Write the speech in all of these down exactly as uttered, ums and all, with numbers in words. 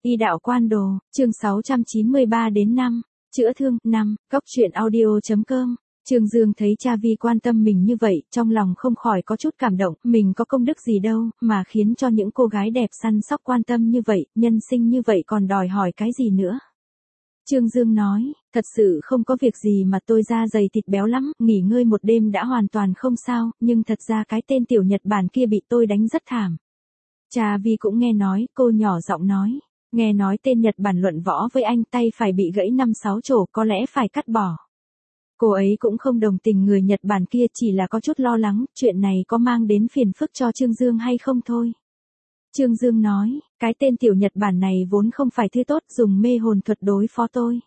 Y đạo quan đồ, chương sáu trăm chín mươi ba đến năm, chữa thương, năm, góc truyện audio chấm com. Trương Dương thấy cha Vi quan tâm mình như vậy, trong lòng không khỏi có chút cảm động, mình có công đức gì đâu, mà khiến cho những cô gái đẹp săn sóc quan tâm như vậy, nhân sinh như vậy còn đòi hỏi cái gì nữa. Trương Dương nói, thật sự không có việc gì mà tôi da dày thịt béo lắm, nghỉ ngơi một đêm đã hoàn toàn không sao, nhưng thật ra cái tên tiểu Nhật Bản kia bị tôi đánh rất thảm. Cha Vi cũng nghe nói, cô nhỏ giọng nói, nghe nói tên Nhật Bản luận võ với anh tay phải bị gãy năm sáu chỗ có lẽ phải cắt bỏ. Cô ấy cũng không đồng tình người Nhật Bản kia, chỉ là có chút lo lắng, chuyện này có mang đến phiền phức cho Trương Dương hay không thôi. Trương Dương nói, cái tên tiểu Nhật Bản này vốn không phải thứ tốt, dùng mê hồn thuật đối phó tôi.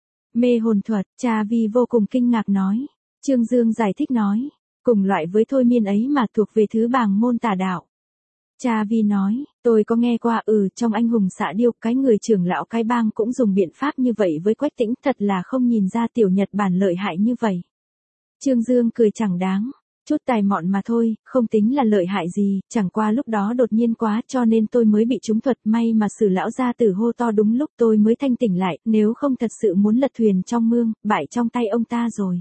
Mê hồn thuật, cha Vi vô cùng kinh ngạc nói. Trương Dương giải thích nói, cùng loại với thôi miên ấy mà thuộc về thứ bàng môn tà đạo. Cha Vi nói, tôi có nghe qua, ừ, trong anh hùng xạ điêu, cái người trưởng lão cái bang cũng dùng biện pháp như vậy với Quách Tĩnh, thật là không nhìn ra tiểu Nhật Bản lợi hại như vậy. Trương Dương cười, chẳng đáng, chút tài mọn mà thôi, không tính là lợi hại gì, chẳng qua lúc đó đột nhiên quá cho nên tôi mới bị trúng thuật, may mà Sử lão gia tử hô to đúng lúc tôi mới thanh tỉnh lại, nếu không thật sự muốn lật thuyền trong mương, bại trong tay ông ta rồi.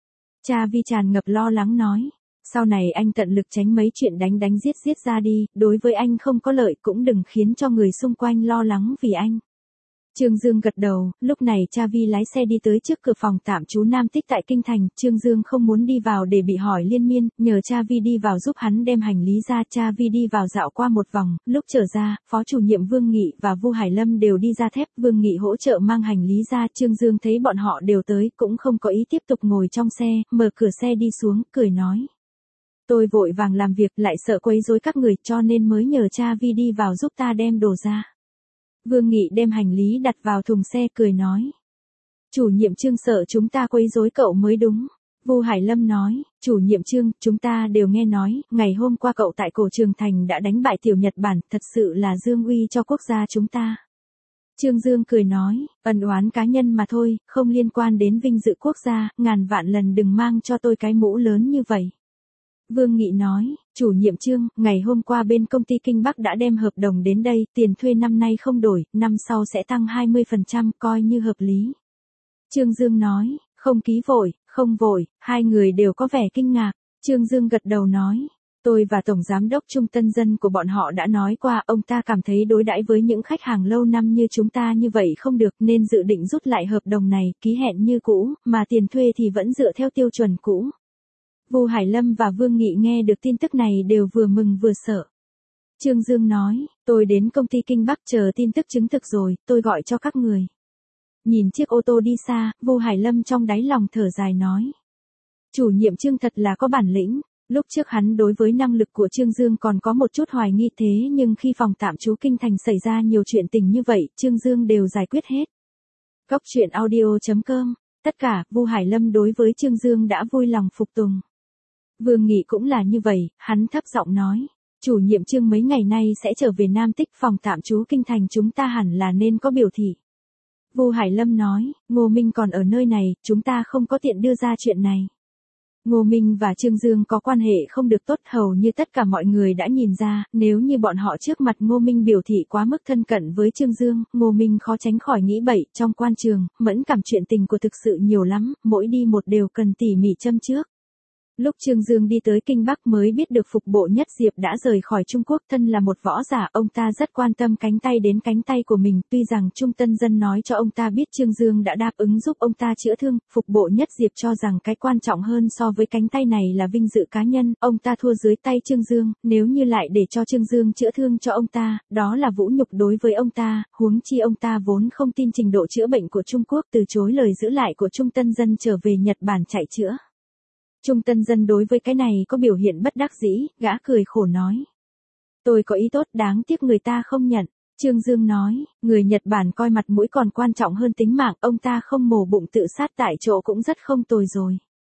Cha Vi tràn ngập lo lắng nói. Sau này anh tận lực tránh mấy chuyện đánh đánh giết giết ra đi, đối với anh không có lợi, cũng đừng khiến cho người xung quanh lo lắng vì anh. Trương Dương gật đầu, lúc này cha Vi lái xe đi tới trước cửa phòng tạm trú Nam Tích tại Kinh Thành, Trương Dương không muốn đi vào để bị hỏi liên miên, nhờ cha Vi đi vào giúp hắn đem hành lý ra, cha Vi đi vào dạo qua một vòng, lúc trở ra, phó chủ nhiệm Vương Nghị và Vu Hải Lâm đều đi ra thép, Vương Nghị hỗ trợ mang hành lý ra, Trương Dương thấy bọn họ đều tới, cũng không có ý tiếp tục ngồi trong xe, mở cửa xe đi xuống, cười nói. Tôi vội vàng làm việc lại sợ quấy rối các người cho nên mới nhờ cha Vi đi vào giúp ta đem đồ ra. Vương Nghị đem hành lý đặt vào thùng xe cười nói. Chủ nhiệm Trương sợ chúng ta quấy rối cậu mới đúng. Vu Hải Lâm nói, chủ nhiệm Trương, chúng ta đều nghe nói, ngày hôm qua cậu tại cổ Trường Thành đã đánh bại tiểu Nhật Bản, thật sự là dương uy cho quốc gia chúng ta. Trương Dương cười nói, ân oán cá nhân mà thôi, không liên quan đến vinh dự quốc gia, ngàn vạn lần đừng mang cho tôi cái mũ lớn như vậy. Vương Nghị nói, chủ nhiệm Trương, ngày hôm qua bên công ty Kinh Bắc đã đem hợp đồng đến đây, tiền thuê năm nay không đổi, năm sau sẽ tăng hai mươi phần trăm, coi như hợp lý. Trương Dương nói, không ký vội, không vội, hai người đều có vẻ kinh ngạc. Trương Dương gật đầu nói, tôi và Tổng Giám đốc Trung Tân Dân của bọn họ đã nói qua, ông ta cảm thấy đối đãi với những khách hàng lâu năm như chúng ta như vậy không được nên dự định rút lại hợp đồng này, ký hẹn như cũ, mà tiền thuê thì vẫn dựa theo tiêu chuẩn cũ. Vu Hải Lâm và Vương Nghị nghe được tin tức này đều vừa mừng vừa sợ. Trương Dương nói, tôi đến công ty Kinh Bắc chờ tin tức chứng thực rồi, tôi gọi cho các người. Nhìn chiếc ô tô đi xa, Vu Hải Lâm trong đáy lòng thở dài nói. Chủ nhiệm Trương thật là có bản lĩnh, lúc trước hắn đối với năng lực của Trương Dương còn có một chút hoài nghi thế nhưng khi phòng tạm trú Kinh Thành xảy ra nhiều chuyện tình như vậy, Trương Dương đều giải quyết hết. Góc truyện audio chấm com, tất cả, Vu Hải Lâm đối với Trương Dương đã vui lòng phục tùng. Vương Nghị cũng là như vậy, hắn thấp giọng nói, chủ nhiệm Trương mấy ngày nay sẽ trở về Nam Tích, phòng tạm trú Kinh Thành chúng ta hẳn là nên có biểu thị. Vu Hải Lâm nói, Ngô Minh còn ở nơi này, chúng ta không có tiện đưa ra chuyện này. Ngô Minh và Trương Dương có quan hệ không được tốt, hầu như tất cả mọi người đã nhìn ra, nếu như bọn họ trước mặt Ngô Minh biểu thị quá mức thân cận với Trương Dương, Ngô Minh khó tránh khỏi nghĩ bậy, trong quan trường, mẫn cảm chuyện tình của thực sự nhiều lắm, mỗi đi một đều cần tỉ mỉ châm trước. Lúc Trương Dương đi tới Kinh Bắc mới biết được Phục Bộ Nhất Diệp đã rời khỏi Trung Quốc, thân là một võ giả, ông ta rất quan tâm cánh tay đến cánh tay của mình, tuy rằng Trung Tân Dân nói cho ông ta biết Trương Dương đã đáp ứng giúp ông ta chữa thương, Phục Bộ Nhất Diệp cho rằng cái quan trọng hơn so với cánh tay này là vinh dự cá nhân, ông ta thua dưới tay Trương Dương, nếu như lại để cho Trương Dương chữa thương cho ông ta, đó là vũ nhục đối với ông ta, huống chi ông ta vốn không tin trình độ chữa bệnh của Trung Quốc, từ chối lời giữ lại của Trung Tân Dân trở về Nhật Bản chạy chữa. Trung Tân Dân đối với cái này có biểu hiện bất đắc dĩ, gã cười khổ nói. Tôi có ý tốt, đáng tiếc người ta không nhận. Trương Dương nói, người Nhật Bản coi mặt mũi còn quan trọng hơn tính mạng, ông ta không mổ bụng tự sát tại chỗ cũng rất không tồi rồi.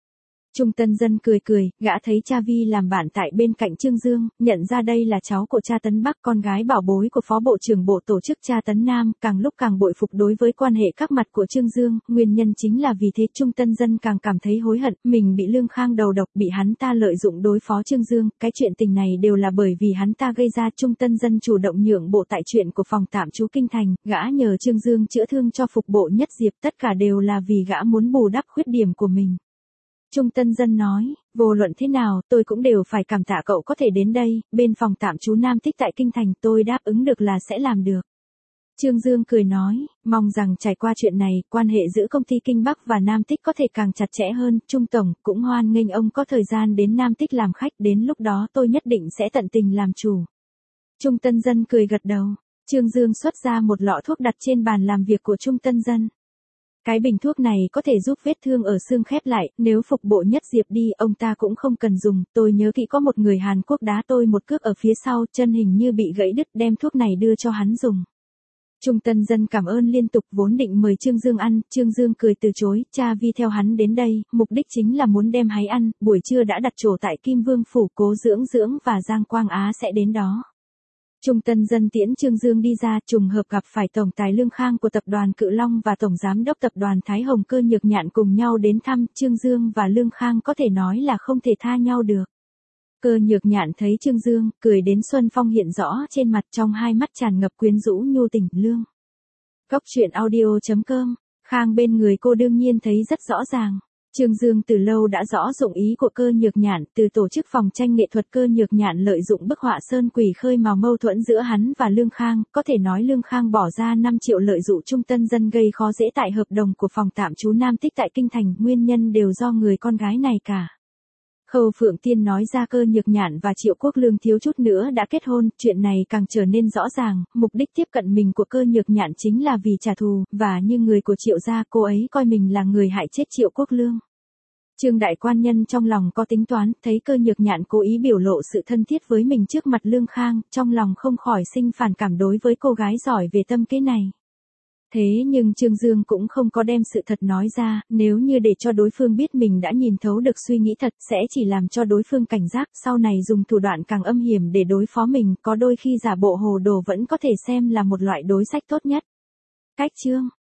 Trung Tân Dân cười cười, gã thấy cha Vi làm bạn tại bên cạnh Trương Dương, nhận ra đây là cháu của cha Tấn Bắc, con gái bảo bối của Phó Bộ trưởng Bộ Tổ chức cha Tấn Nam, càng lúc càng bội phục đối với quan hệ các mặt của Trương Dương, nguyên nhân chính là vì thế Trung Tân Dân càng cảm thấy hối hận, mình bị Lương Khang đầu độc, bị hắn ta lợi dụng đối phó Trương Dương, cái chuyện tình này đều là bởi vì hắn ta gây ra. Trung Tân Dân chủ động nhượng bộ tại chuyện của phòng tạm trú Kinh Thành, gã nhờ Trương Dương chữa thương cho Phục Bộ Nhất Diệp, tất cả đều là vì gã muốn bù đắp khuyết điểm của mình. Trung Tân Dân nói, vô luận thế nào, tôi cũng đều phải cảm tạ cậu có thể đến đây, bên phòng tạm trú Nam Tích tại Kinh Thành tôi đáp ứng được là sẽ làm được. Trương Dương cười nói, mong rằng trải qua chuyện này, quan hệ giữa công ty Kinh Bắc và Nam Tích có thể càng chặt chẽ hơn. Trung Tổng cũng hoan nghênh ông có thời gian đến Nam Tích làm khách, đến lúc đó tôi nhất định sẽ tận tình làm chủ. Trung Tân Dân cười gật đầu. Trương Dương xuất ra một lọ thuốc đặt trên bàn làm việc của Trung Tân Dân. Cái bình thuốc này có thể giúp vết thương ở xương khép lại, nếu Phục Bộ Nhất Diệp đi, ông ta cũng không cần dùng. Tôi nhớ kỹ có một người Hàn Quốc đá tôi một cước ở phía sau, chân hình như bị gãy đứt, đem thuốc này đưa cho hắn dùng. Trung Tân Dân cảm ơn liên tục, vốn định mời Trương Dương ăn, Trương Dương cười từ chối, cha Vi theo hắn đến đây, mục đích chính là muốn đem hái ăn, buổi trưa đã đặt chỗ tại Kim Vương Phủ, Cố Dưỡng Dưỡng và Giang Quang Á sẽ đến đó. Trung Tân Dân tiễn Trương Dương đi ra, trùng hợp gặp phải Tổng tài Lương Khang của Tập đoàn Cự Long và Tổng Giám đốc Tập đoàn Thái Hồng Cơ Nhược Nhạn cùng nhau đến thăm. Trương Dương và Lương Khang có thể nói là không thể tha nhau được. Cơ Nhược Nhạn thấy Trương Dương, cười đến xuân phong hiện rõ trên mặt, trong hai mắt tràn ngập quyến rũ nhu tình. Lương Cốc truyện audio chấm com, Khang bên người cô đương nhiên thấy rất rõ ràng. Trương Dương từ lâu đã rõ dụng ý của Cơ Nhược Nhạn, từ tổ chức phòng tranh nghệ thuật Cơ Nhược Nhạn lợi dụng bức họa Sơn Quỷ khơi mào mâu thuẫn giữa hắn và Lương Khang, có thể nói Lương Khang bỏ ra năm triệu lợi dụng Trung Tân Dân gây khó dễ tại hợp đồng của phòng tạm trú Nam Tích tại Kinh Thành, nguyên nhân đều do người con gái này cả. Khâu Phượng Tiên nói ra Cơ Nhược Nhạn và Triệu Quốc Lương thiếu chút nữa đã kết hôn, chuyện này càng trở nên rõ ràng, mục đích tiếp cận mình của Cơ Nhược Nhạn chính là vì trả thù, và như người của Triệu gia, cô ấy coi mình là người hại chết Triệu Quốc Lương. Trương đại quan nhân trong lòng có tính toán, thấy Cơ Nhược Nhạn cố ý biểu lộ sự thân thiết với mình trước mặt Lương Khang, trong lòng không khỏi sinh phản cảm đối với cô gái giỏi về tâm kế này. Thế nhưng Trương Dương cũng không có đem sự thật nói ra, nếu như để cho đối phương biết mình đã nhìn thấu được suy nghĩ thật, sẽ chỉ làm cho đối phương cảnh giác, sau này dùng thủ đoạn càng âm hiểm để đối phó mình, có đôi khi giả bộ hồ đồ vẫn có thể xem là một loại đối sách tốt nhất. Cách chương